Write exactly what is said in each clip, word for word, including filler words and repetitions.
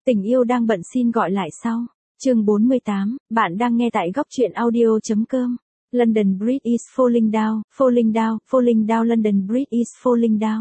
Tình yêu đang bận xin gọi lại sau. Chương bốn mươi tám, bạn đang nghe tại góc truyện audio.com. London Bridge is falling down, falling down, falling down, London Bridge is falling down.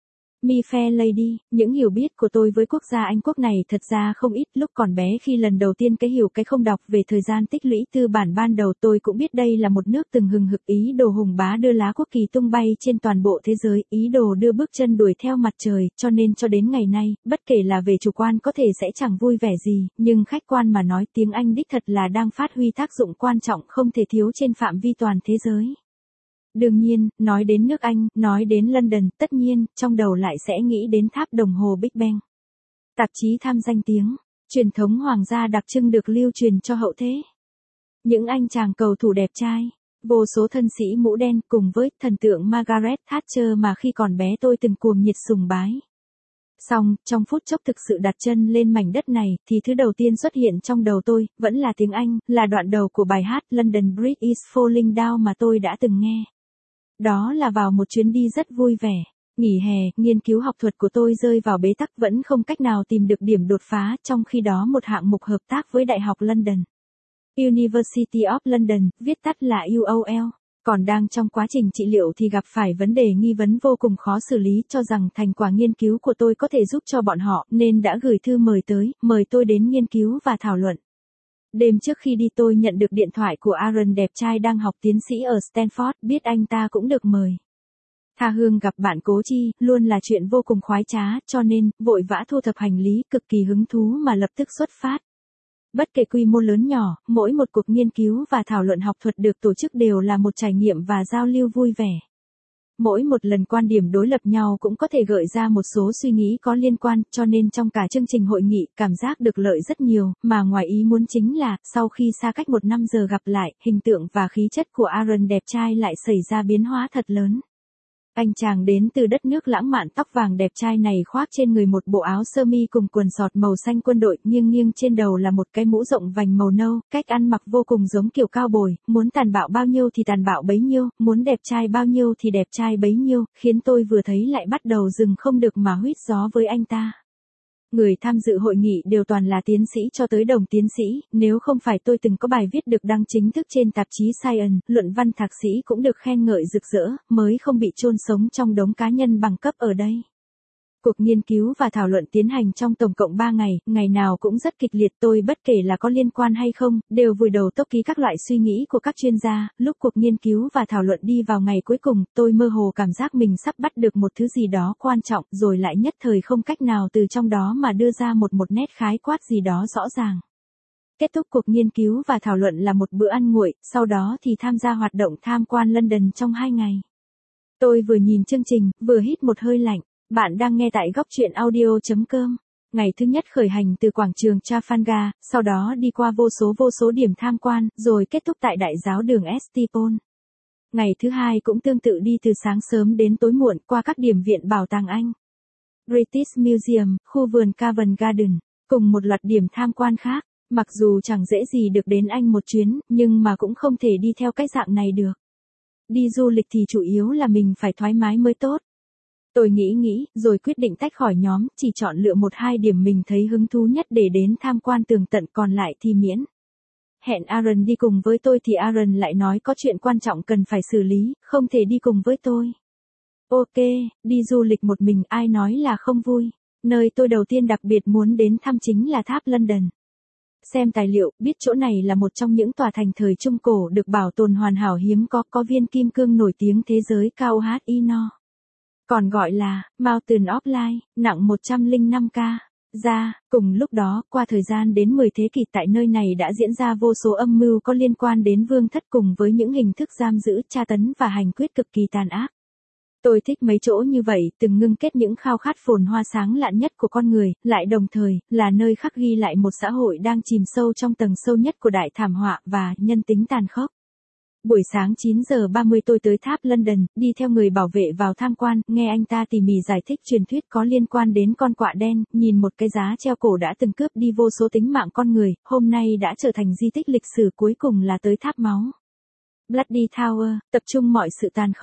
My fair lady, những hiểu biết của tôi với quốc gia Anh quốc này thật ra không ít. Lúc còn bé, khi lần đầu tiên cái hiểu cái không đọc về thời gian tích lũy tư bản ban đầu, tôi cũng biết đây là một nước từng hừng hực ý đồ hùng bá đưa lá quốc kỳ tung bay trên toàn bộ thế giới, ý đồ đưa bước chân đuổi theo mặt trời, cho nên cho đến ngày nay, bất kể là về chủ quan có thể sẽ chẳng vui vẻ gì, nhưng khách quan mà nói, tiếng Anh đích thật là đang phát huy tác dụng quan trọng không thể thiếu trên phạm vi toàn thế giới. Đương nhiên, nói đến nước Anh, nói đến London, tất nhiên, trong đầu lại sẽ nghĩ đến tháp đồng hồ Big Ben. Tạp chí tham danh tiếng, truyền thống hoàng gia đặc trưng được lưu truyền cho hậu thế. Những anh chàng cầu thủ đẹp trai, vô số thân sĩ mũ đen cùng với thần tượng Margaret Thatcher mà khi còn bé tôi từng cuồng nhiệt sùng bái. Xong, trong phút chốc thực sự đặt chân lên mảnh đất này, thì thứ đầu tiên xuất hiện trong đầu tôi, vẫn là tiếng Anh, là đoạn đầu của bài hát London Bridge is falling down mà tôi đã từng nghe. Đó là vào một chuyến đi rất vui vẻ. Nghỉ hè, nghiên cứu học thuật của tôi rơi vào bế tắc, vẫn không cách nào tìm được điểm đột phá, trong khi đó một hạng mục hợp tác với Đại học London. University of London, viết tắt là U O L. Còn đang trong quá trình trị liệu thì gặp phải vấn đề nghi vấn vô cùng khó xử lý, cho rằng thành quả nghiên cứu của tôi có thể giúp cho bọn họ, nên đã gửi thư mời tới, mời tôi đến nghiên cứu và thảo luận. Đêm trước khi đi tôi nhận được điện thoại của Aaron đẹp trai đang học tiến sĩ ở Stanford, biết anh ta cũng được mời. Tha hương gặp bạn cố chi, luôn là chuyện vô cùng khoái trá, cho nên, vội vã thu thập hành lý, cực kỳ hứng thú mà lập tức xuất phát. Bất kể quy mô lớn nhỏ, mỗi một cuộc nghiên cứu và thảo luận học thuật được tổ chức đều là một trải nghiệm và giao lưu vui vẻ. Mỗi một lần quan điểm đối lập nhau cũng có thể gợi ra một số suy nghĩ có liên quan, cho nên trong cả chương trình hội nghị, cảm giác được lợi rất nhiều, mà ngoài ý muốn chính là, sau khi xa cách một năm giờ gặp lại, hình tượng và khí chất của Aaron đẹp trai lại xảy ra biến hóa thật lớn. Anh chàng đến từ đất nước lãng mạn tóc vàng đẹp trai này khoác trên người một bộ áo sơ mi cùng quần sọt màu xanh quân đội, nghiêng nghiêng trên đầu là một cái mũ rộng vành màu nâu, cách ăn mặc vô cùng giống kiểu cao bồi, muốn tàn bạo bao nhiêu thì tàn bạo bấy nhiêu, muốn đẹp trai bao nhiêu thì đẹp trai bấy nhiêu, khiến tôi vừa thấy lại bắt đầu dừng không được mà huýt gió với anh ta. Người tham dự hội nghị đều toàn là tiến sĩ cho tới đồng tiến sĩ, nếu không phải tôi từng có bài viết được đăng chính thức trên tạp chí Science, luận văn thạc sĩ cũng được khen ngợi rực rỡ, mới không bị chôn sống trong đống cá nhân bằng cấp ở đây. Cuộc nghiên cứu và thảo luận tiến hành trong tổng cộng ba ngày, ngày nào cũng rất kịch liệt, tôi bất kể là có liên quan hay không, đều vùi đầu tốc ký các loại suy nghĩ của các chuyên gia. Lúc cuộc nghiên cứu và thảo luận đi vào ngày cuối cùng, tôi mơ hồ cảm giác mình sắp bắt được một thứ gì đó quan trọng, rồi lại nhất thời không cách nào từ trong đó mà đưa ra một một nét khái quát gì đó rõ ràng. Kết thúc cuộc nghiên cứu và thảo luận là một bữa ăn nguội, sau đó thì tham gia hoạt động tham quan London trong hai ngày. Tôi vừa nhìn chương trình, vừa hít một hơi lạnh. Bạn đang nghe tại góc truyện audio.com. Ngày thứ nhất khởi hành từ quảng trường Trafalgar, sau đó đi qua vô số vô số điểm tham quan, rồi kết thúc tại đại giáo đường Estipon. Ngày thứ hai cũng tương tự, đi từ sáng sớm đến tối muộn, qua các điểm viện bảo tàng Anh, British Museum, khu vườn Covent Garden, cùng một loạt điểm tham quan khác. Mặc dù chẳng dễ gì được đến Anh một chuyến, nhưng mà cũng không thể đi theo cái dạng này được. Đi du lịch thì chủ yếu là mình phải thoải mái mới tốt. Tôi nghĩ nghĩ, rồi quyết định tách khỏi nhóm, chỉ chọn lựa một hai điểm mình thấy hứng thú nhất để đến tham quan tường tận, còn lại thì miễn. Hẹn Aaron đi cùng với tôi thì Aaron lại nói có chuyện quan trọng cần phải xử lý, không thể đi cùng với tôi. Ok, đi du lịch một mình ai nói là không vui. Nơi tôi đầu tiên đặc biệt muốn đến thăm chính là tháp London. Xem tài liệu, biết chỗ này là một trong những tòa thành thời Trung Cổ được bảo tồn hoàn hảo hiếm có, có viên kim cương nổi tiếng thế giới cao hát i no. Còn gọi là Mountain of Light, nặng một trăm lẻ năm ca. Ra, cùng lúc đó, qua thời gian đến mười thế kỷ tại nơi này đã diễn ra vô số âm mưu có liên quan đến vương thất cùng với những hình thức giam giữ, tra tấn và hành quyết cực kỳ tàn ác. Tôi thích mấy chỗ như vậy, từng ngưng kết những khao khát phồn hoa sáng lạn nhất của con người, lại đồng thời, là nơi khắc ghi lại một xã hội đang chìm sâu trong tầng sâu nhất của đại thảm họa và nhân tính tàn khốc. Buổi sáng chín giờ ba mươi tôi tới tháp London, đi theo người bảo vệ vào tham quan, nghe anh ta tỉ mỉ giải thích truyền thuyết có liên quan đến con quạ đen, nhìn một cái giá treo cổ đã từng cướp đi vô số tính mạng con người, hôm nay đã trở thành di tích lịch sử, cuối cùng là tới tháp máu. Bloody Tower, tập trung mọi sự tàn khốc.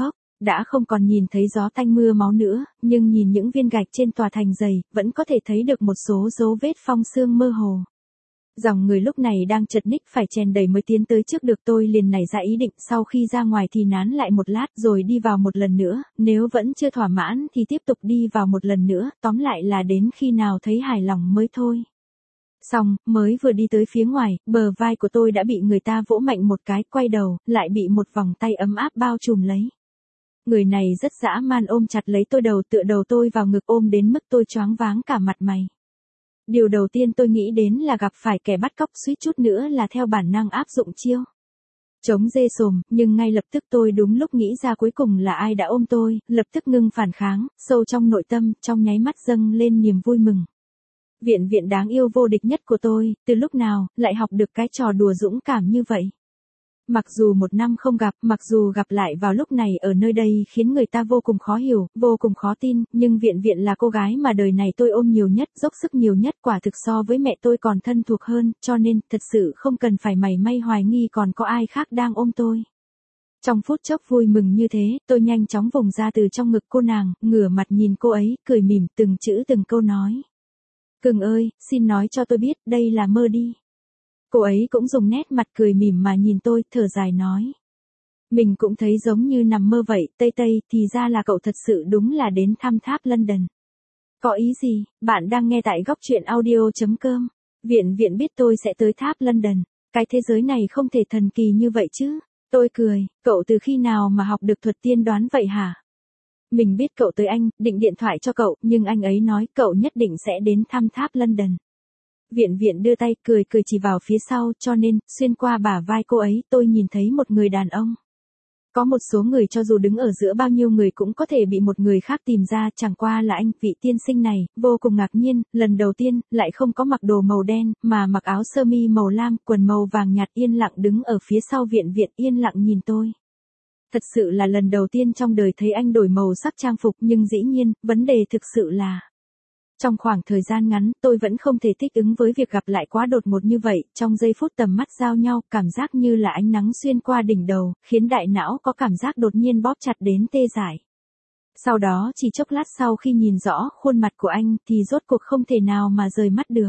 đã không còn nhìn thấy gió tanh mưa máu nữa, nhưng nhìn những viên gạch trên tòa thành dày, vẫn có thể thấy được một số dấu vết phong sương mơ hồ. Dòng người lúc này đang chật ních phải chèn đầy mới tiến tới trước được, tôi liền nảy ra ý định sau khi ra ngoài thì nán lại một lát rồi đi vào một lần nữa, nếu vẫn chưa thỏa mãn thì tiếp tục đi vào một lần nữa, tóm lại là đến khi nào thấy hài lòng mới thôi. Xong, mới vừa đi tới phía ngoài, bờ vai của tôi đã bị người ta vỗ mạnh một cái, quay đầu, lại bị một vòng tay ấm áp bao trùm lấy. Người này rất dã man ôm chặt lấy tôi, đầu tựa đầu tôi vào ngực ôm đến mức tôi choáng váng cả mặt mày. Điều đầu tiên tôi nghĩ đến là gặp phải kẻ bắt cóc, suýt chút nữa là theo bản năng áp dụng chiêu chống dê sồm, nhưng ngay lập tức tôi đúng lúc nghĩ ra cuối cùng là ai đã ôm tôi, lập tức ngưng phản kháng, sâu trong nội tâm, trong nháy mắt dâng lên niềm vui mừng. Viện viện đáng yêu vô địch nhất của tôi, từ lúc nào, lại học được cái trò đùa dũng cảm như vậy. Mặc dù một năm không gặp, mặc dù gặp lại vào lúc này ở nơi đây khiến người ta vô cùng khó hiểu, vô cùng khó tin, nhưng viện viện là cô gái mà đời này tôi ôm nhiều nhất, dốc sức nhiều nhất, quả thực so với mẹ tôi còn thân thuộc hơn, cho nên, thật sự không cần phải mảy may hoài nghi còn có ai khác đang ôm tôi. Trong phút chốc vui mừng như thế, tôi nhanh chóng vùng ra từ trong ngực cô nàng, ngửa mặt nhìn cô ấy, cười mỉm từng chữ từng câu nói. Cưng ơi, xin nói cho tôi biết, đây là mơ đi. Cô ấy cũng dùng nét mặt cười mỉm mà nhìn tôi, thở dài nói. Mình cũng thấy giống như nằm mơ vậy, Tây Tây, thì ra là cậu thật sự đúng là đến thăm tháp London. Có ý gì, bạn đang nghe tại góc truyện audio chấm com. Viện viện biết tôi sẽ tới tháp London, cái thế giới này không thể thần kỳ như vậy chứ. Tôi cười, cậu từ khi nào mà học được thuật tiên đoán vậy hả? Mình biết cậu tới Anh, định điện thoại cho cậu, nhưng anh ấy nói cậu nhất định sẽ đến thăm tháp London. Viện viện đưa tay cười cười chỉ vào phía sau, cho nên, xuyên qua bả vai cô ấy, tôi nhìn thấy một người đàn ông. Có một số người cho dù đứng ở giữa bao nhiêu người cũng có thể bị một người khác tìm ra, chẳng qua là anh, vị tiên sinh này, vô cùng ngạc nhiên, lần đầu tiên, lại không có mặc đồ màu đen, mà mặc áo sơ mi màu lam, quần màu vàng nhạt, yên lặng đứng ở phía sau viện viện, yên lặng nhìn tôi. Thật sự là lần đầu tiên trong đời thấy anh đổi màu sắc trang phục, nhưng dĩ nhiên, vấn đề thực sự là trong khoảng thời gian ngắn, tôi vẫn không thể thích ứng với việc gặp lại quá đột ngột như vậy, trong giây phút tầm mắt giao nhau, cảm giác như là ánh nắng xuyên qua đỉnh đầu, khiến đại não có cảm giác đột nhiên bóp chặt đến tê dại. Sau đó chỉ chốc lát sau khi nhìn rõ khuôn mặt của anh thì rốt cuộc không thể nào mà rời mắt được.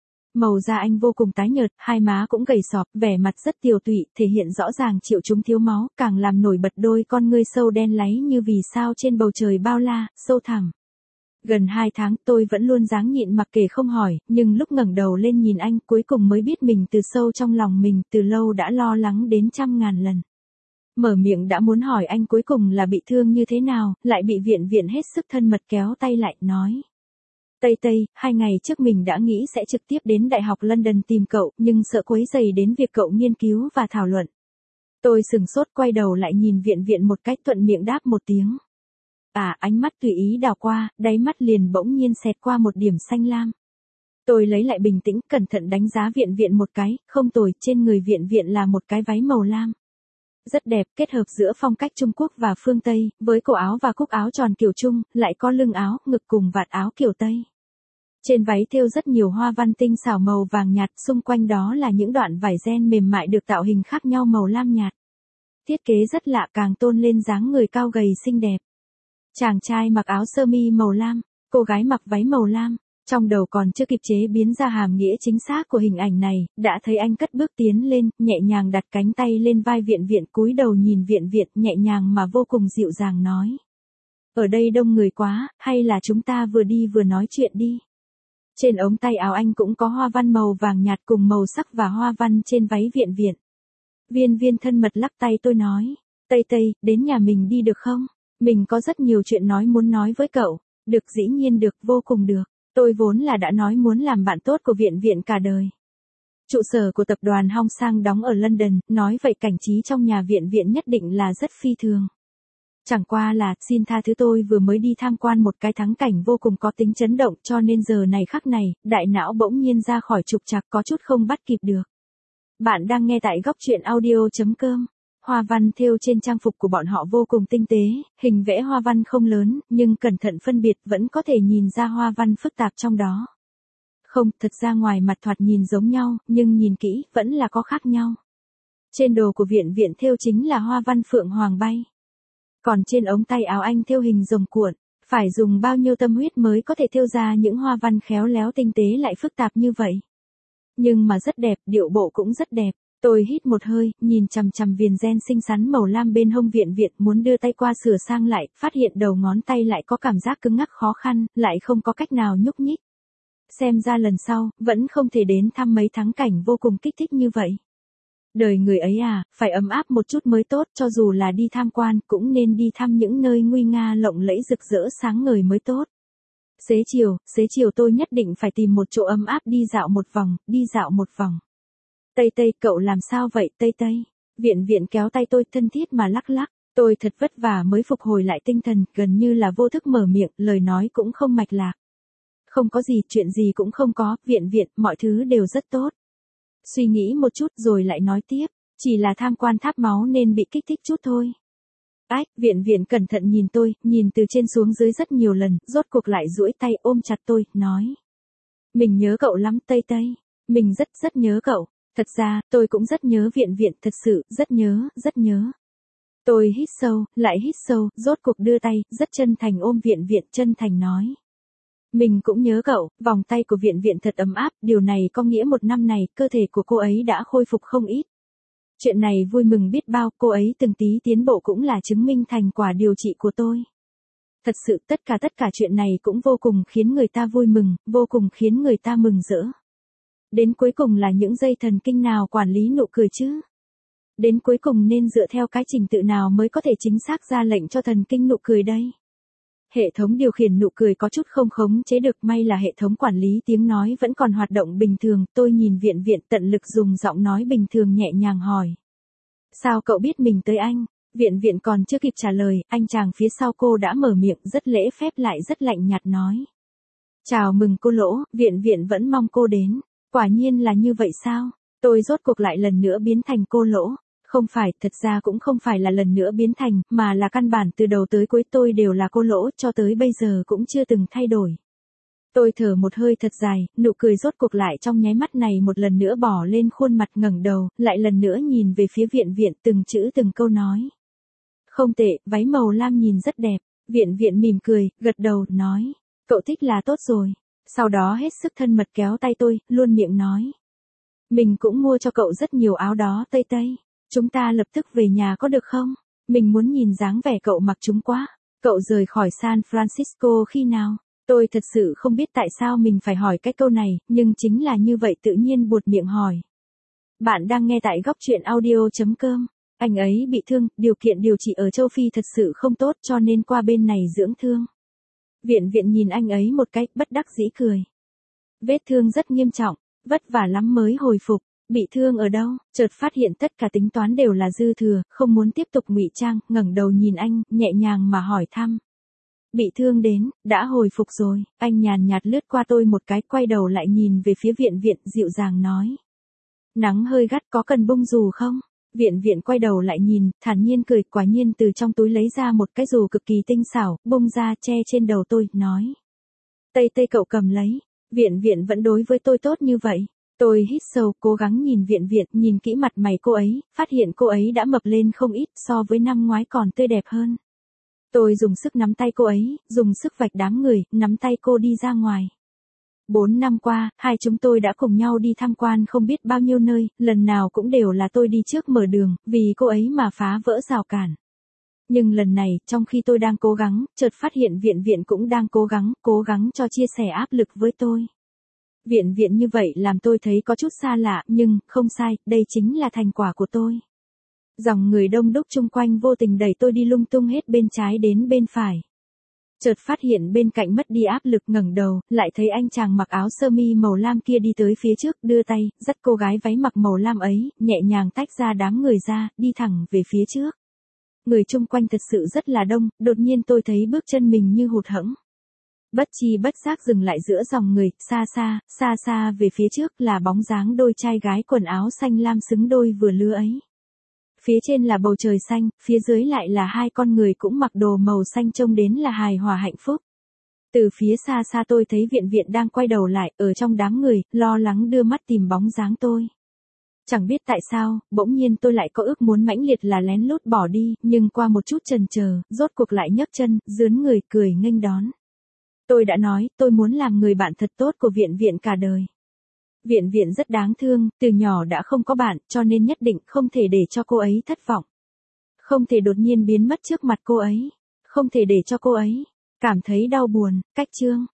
Màu da anh vô cùng tái nhợt, hai má cũng gầy sọp, vẻ mặt rất tiều tụy, thể hiện rõ ràng triệu chứng thiếu máu, càng làm nổi bật đôi con ngươi sâu đen láy như vì sao trên bầu trời bao la, sâu thẳm. Gần hai tháng tôi vẫn luôn dáng nhịn mặc kệ không hỏi, nhưng lúc ngẩng đầu lên nhìn anh cuối cùng mới biết mình từ sâu trong lòng mình từ lâu đã lo lắng đến trăm ngàn lần. Mở miệng đã muốn hỏi anh cuối cùng là bị thương như thế nào, lại bị viện viện hết sức thân mật kéo tay lại, nói. Tây Tây, hai ngày trước mình đã nghĩ sẽ trực tiếp đến Đại học London tìm cậu, nhưng sợ quấy rầy đến việc cậu nghiên cứu và thảo luận. Tôi sừng sốt quay đầu lại nhìn viện viện một cách thuận miệng đáp một tiếng. À, ánh mắt tùy ý đảo qua, đáy mắt liền bỗng nhiên xẹt qua một điểm xanh lam. Tôi lấy lại bình tĩnh, cẩn thận đánh giá viện viện một cái, không tồi, trên người viện viện là một cái váy màu lam. Rất đẹp, kết hợp giữa phong cách Trung Quốc và phương Tây, với cổ áo và cúc áo tròn kiểu Trung, lại có lưng áo, ngực cùng vạt áo kiểu Tây. Trên váy thêu rất nhiều hoa văn tinh xảo màu vàng nhạt, xung quanh đó là những đoạn vải ren mềm mại được tạo hình khác nhau màu lam nhạt. Thiết kế rất lạ, càng tôn lên dáng người cao gầy xinh đẹp. Chàng trai mặc áo sơ mi màu lam, cô gái mặc váy màu lam, trong đầu còn chưa kịp chế biến ra hàm nghĩa chính xác của hình ảnh này, đã thấy anh cất bước tiến lên, nhẹ nhàng đặt cánh tay lên vai viện viện, cúi đầu nhìn viện viện, nhẹ nhàng mà vô cùng dịu dàng nói. Ở đây đông người quá, hay là chúng ta vừa đi vừa nói chuyện đi. Trên ống tay áo anh cũng có hoa văn màu vàng nhạt cùng màu sắc và hoa văn trên váy viện viện. Viên viên thân mật lắc tay tôi nói, Tây Tây, đến nhà mình đi được không? Mình có rất nhiều chuyện nói muốn nói với cậu. Được, dĩ nhiên được, vô cùng được. Tôi vốn là đã nói muốn làm bạn tốt của viện viện cả đời. Trụ sở của tập đoàn Hong Sang đóng ở London, nói vậy cảnh trí trong nhà viện viện nhất định là rất phi thường. Chẳng qua là, xin tha thứ tôi vừa mới đi tham quan một cái thắng cảnh vô cùng có tính chấn động, cho nên giờ này khắc này, đại não bỗng nhiên ra khỏi trục trặc, có chút không bắt kịp được. Bạn đang nghe tại góc truyện audio chấm com. Hoa văn thêu trên trang phục của bọn họ vô cùng tinh tế, hình vẽ hoa văn không lớn, nhưng cẩn thận phân biệt vẫn có thể nhìn ra hoa văn phức tạp trong đó. Không, thật ra ngoài mặt thoạt nhìn giống nhau, nhưng nhìn kỹ, vẫn là có khác nhau. Trên đồ của viện viện thêu chính là hoa văn phượng hoàng bay. Còn trên ống tay áo anh thêu hình rồng cuộn, phải dùng bao nhiêu tâm huyết mới có thể thêu ra những hoa văn khéo léo tinh tế lại phức tạp như vậy. Nhưng mà rất đẹp, điệu bộ cũng rất đẹp. Tôi hít một hơi, nhìn chằm chằm viền ren xinh xắn màu lam bên hông viện viện, muốn đưa tay qua sửa sang lại, phát hiện đầu ngón tay lại có cảm giác cứng ngắc khó khăn, lại không có cách nào nhúc nhích. Xem ra lần sau, vẫn không thể đến thăm mấy thắng cảnh vô cùng kích thích như vậy. Đời người ấy à, phải ấm áp một chút mới tốt, cho dù là đi tham quan, cũng nên đi thăm những nơi nguy nga lộng lẫy rực rỡ sáng ngời mới tốt. Xế chiều, xế chiều tôi nhất định phải tìm một chỗ ấm áp đi dạo một vòng, đi dạo một vòng. Tây Tây, cậu làm sao vậy Tây Tây? Viện viện kéo tay tôi thân thiết mà lắc lắc, tôi thật vất vả mới phục hồi lại tinh thần, gần như là vô thức mở miệng, lời nói cũng không mạch lạc. Không có gì, chuyện gì cũng không có, viện viện, mọi thứ đều rất tốt. Suy nghĩ một chút rồi lại nói tiếp, chỉ là tham quan tháp máu nên bị kích thích chút thôi. Ách, viện viện cẩn thận nhìn tôi, nhìn từ trên xuống dưới rất nhiều lần, rốt cuộc lại duỗi tay ôm chặt tôi, nói. Mình nhớ cậu lắm Tây Tây, mình rất rất nhớ cậu, thật ra, tôi cũng rất nhớ viện viện, thật sự, rất nhớ, rất nhớ. Tôi hít sâu, lại hít sâu, rốt cuộc đưa tay, rất chân thành ôm viện viện, chân thành nói. Mình cũng nhớ cậu, vòng tay của viện viện thật ấm áp, điều này có nghĩa một năm này, cơ thể của cô ấy đã khôi phục không ít. Chuyện này vui mừng biết bao, cô ấy từng tí tiến bộ cũng là chứng minh thành quả điều trị của tôi. Thật sự tất cả tất cả chuyện này cũng vô cùng khiến người ta vui mừng, vô cùng khiến người ta mừng rỡ. Đến cuối cùng là những dây thần kinh nào quản lý nụ cười chứ? Đến cuối cùng nên dựa theo cái trình tự nào mới có thể chính xác ra lệnh cho thần kinh nụ cười đây? Hệ thống điều khiển nụ cười có chút không khống chế được, may là hệ thống quản lý tiếng nói vẫn còn hoạt động bình thường, tôi nhìn viện viện tận lực dùng giọng nói bình thường nhẹ nhàng hỏi. Sao cậu biết mình tới anh? Viện viện còn chưa kịp trả lời, anh chàng phía sau cô đã mở miệng rất lễ phép lại rất lạnh nhạt nói. Chào mừng cô Lỗ, viện viện vẫn mong cô đến. Quả nhiên là như vậy sao? Tôi rốt cuộc lại lần nữa biến thành cô Lỗ. Không phải, thật ra cũng không phải là lần nữa biến thành, mà là căn bản từ đầu tới cuối tôi đều là cô Lỗ, cho tới bây giờ cũng chưa từng thay đổi. Tôi thở một hơi thật dài, nụ cười rốt cuộc lại trong nháy mắt này một lần nữa bỏ lên khuôn mặt, ngẩng đầu, lại lần nữa nhìn về phía viện viện, từng chữ từng câu nói. Không tệ, váy màu lam nhìn rất đẹp. Viện viện mỉm cười, gật đầu, nói. Cậu thích là tốt rồi. Sau đó hết sức thân mật kéo tay tôi, luôn miệng nói. Mình cũng mua cho cậu rất nhiều áo đó Tây Tây. Chúng ta lập tức về nhà có được không? Mình muốn nhìn dáng vẻ cậu mặc chúng quá. Cậu rời khỏi San Francisco khi nào? Tôi thật sự không biết tại sao mình phải hỏi cái câu này, nhưng chính là như vậy tự nhiên buột miệng hỏi. Bạn đang nghe tại góc truyện audio chấm com. Anh ấy bị thương, điều kiện điều trị ở châu Phi thật sự không tốt cho nên qua bên này dưỡng thương. Viện viện nhìn anh ấy một cái, bất đắc dĩ cười. Vết thương rất nghiêm trọng, vất vả lắm mới hồi phục. Bị thương ở đâu? Chợt phát hiện tất cả tính toán đều là dư thừa, không muốn tiếp tục ngụy trang, ngẩng đầu nhìn anh, nhẹ nhàng mà hỏi thăm. Bị thương đến, đã hồi phục rồi. Anh nhàn nhạt lướt qua tôi một cái, quay đầu lại nhìn về phía viện viện, dịu dàng nói. Nắng hơi gắt, có cần bung dù không? Viện viện quay đầu lại nhìn, thản nhiên cười, quả nhiên từ trong túi lấy ra một cái dù cực kỳ tinh xảo, bung ra che trên đầu tôi, nói. Tây Tây cậu cầm lấy. Viện viện vẫn đối với tôi tốt như vậy. Tôi hít sâu, cố gắng nhìn viện viện, nhìn kỹ mặt mày cô ấy, phát hiện cô ấy đã mập lên không ít, so với năm ngoái còn tươi đẹp hơn. Tôi dùng sức nắm tay cô ấy, dùng sức vạch đám người, nắm tay cô đi ra ngoài. Bốn năm qua, hai chúng tôi đã cùng nhau đi tham quan không biết bao nhiêu nơi, lần nào cũng đều là tôi đi trước mở đường, vì cô ấy mà phá vỡ rào cản. Nhưng lần này, trong khi tôi đang cố gắng, chợt phát hiện viện viện cũng đang cố gắng, cố gắng cho chia sẻ áp lực với tôi. Viện viện như vậy làm tôi thấy có chút xa lạ, nhưng, không sai, đây chính là thành quả của tôi. Dòng người đông đúc chung quanh vô tình đẩy tôi đi lung tung hết bên trái đến bên phải. Chợt phát hiện bên cạnh mất đi áp lực, ngẩng đầu, lại thấy anh chàng mặc áo sơ mi màu lam kia đi tới phía trước, đưa tay, dắt cô gái váy mặc màu lam ấy, nhẹ nhàng tách ra đám người ra, đi thẳng về phía trước. Người chung quanh thật sự rất là đông, đột nhiên tôi thấy bước chân mình như hụt hẫng. Bất chi bất giác dừng lại giữa dòng người, xa xa, xa xa về phía trước là bóng dáng đôi trai gái quần áo xanh lam xứng đôi vừa lứa ấy. Phía trên là bầu trời xanh, phía dưới lại là hai con người cũng mặc đồ màu xanh trông đến là hài hòa hạnh phúc. Từ phía xa xa tôi thấy viện viện đang quay đầu lại, ở trong đám người, lo lắng đưa mắt tìm bóng dáng tôi. Chẳng biết tại sao, bỗng nhiên tôi lại có ước muốn mãnh liệt là lén lút bỏ đi, nhưng qua một chút chần chờ, rốt cuộc lại nhấc chân, dướn người cười nghênh đón. Tôi đã nói, tôi muốn làm người bạn thật tốt của Viện Viện cả đời. Viện Viện rất đáng thương, từ nhỏ đã không có bạn, cho nên nhất định không thể để cho cô ấy thất vọng. Không thể đột nhiên biến mất trước mặt cô ấy. Không thể để cho cô ấy cảm thấy đau buồn. Cách chương